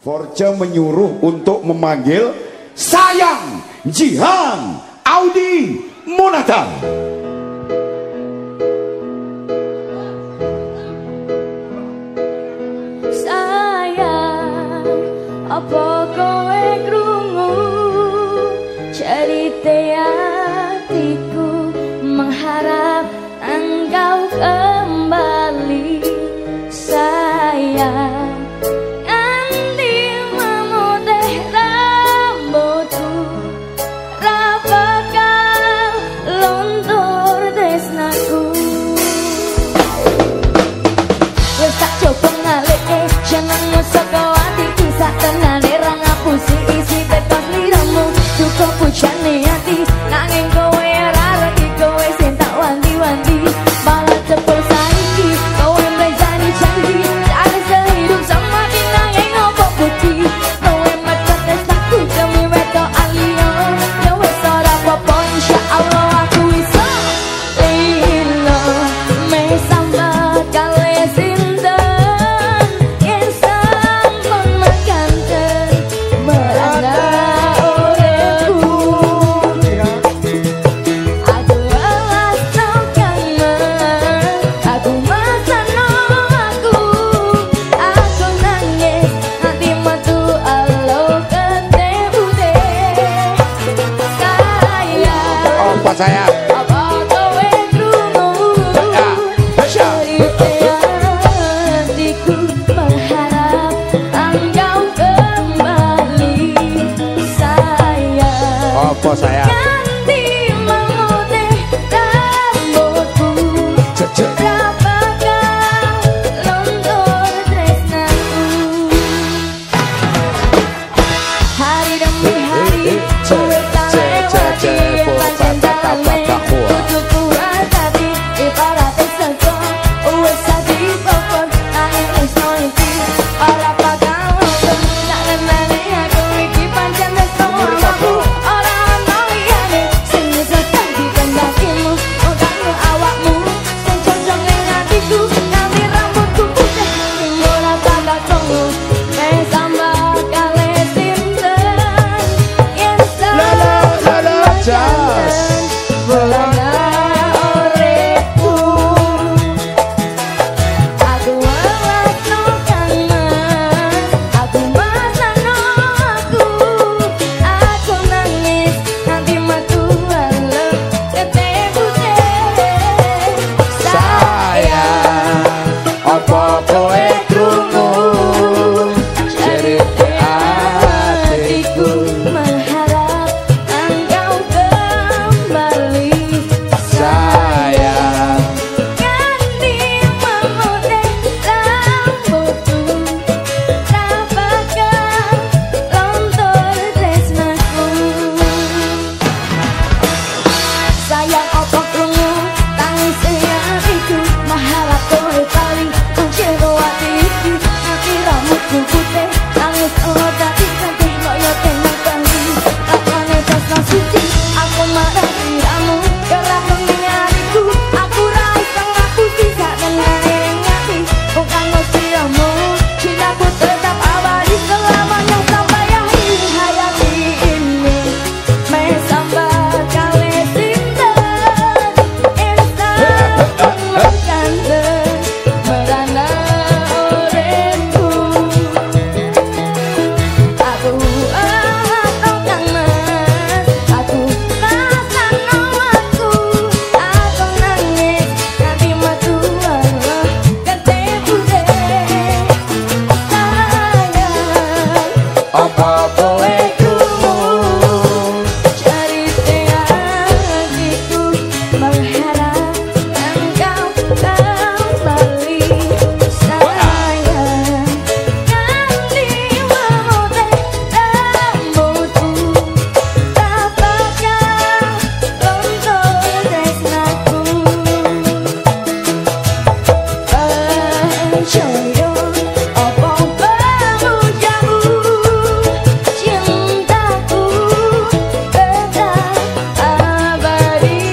Force menyuruh untuk memanggil Sayang Jihan Audi Monata. Sayang, apa kowe krungu cerita hatiku, mengharap engkau kembali. Sayang, nganti memutih rambutku, ra bakal luntur tresnaku. Wes tak coba ngalih jangan ngusuk hati kisah tenane ra ngapusi isi betos liramu. Cukup pujane hati nanging kowe ora reti, kowe sing tak wanti-wanti malah cepet saiki kowe mrejani janji cari sehidup sama nanging opo bukti kowe mepet tresnaku demi wedok aliyo. Ya wes ora apa-apa insyaallah aku iso lilo me sambat kale sinten yen sampun mangkanten merana uripku. Aku alas no kangen, aku masano aku nangis hati metu alo ketemu deh. Sayang, Apa saya? apa kowe krungu cerita hatiku, berharap engkau kembali. Sayang, Apa saya? nganti memutih rambutku, ra bakal luntur tresnaku. Hari demi hari kowe tak lewati pancen dalem kuduku hati ibarat sego wis dadi pokok nanging iso iki ora bakal luntur. Tak nemene aku iki pancen wis aku ora ono liyane sing iso dadi kendhakimu. Kanggo awakmu sing cocok ning atiku, nganti rambutku putih sing ora bakal krungu wis sambat kale sinten yen Jas. Melana uripku. Aku alas no kangen, aku masano aku nangis nanti metu alo ketemu deh. Sayang, apa kowe krungu cerita hatiku, mengharap engkau kembali. sayang. Ganti memutih rambutku, ra bakal luntur tresnaku. Sayang, apa krungu tangis hatiku, mengharap kowe bali kunjero ati iki. Nganti rambutku putih nangis ora dadi cantik kaya tenang bali. Kapane tresna suci aku marah diramu, ya ora pengen hatiku. Aku ra iso ngapusi sak tenane ngati bukan siramu. Cintaku tetap abadi selamanya sampai akhir hayati ini. Me sambat kale sinten insan mengkanten merana uripku. Aku alas no kangen, aku masano aku nangis nanti metu alo ketemu deh. Sayang, Apa kowe krungu cerita hatiku, mengharap engkau kembali. Sayang, ganti memutih rambutku, ra bakal luntur tresnaku. Percaya apa pemujamu, cintaku tetap abadi.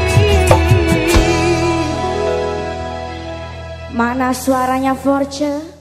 Mana suaranya Force?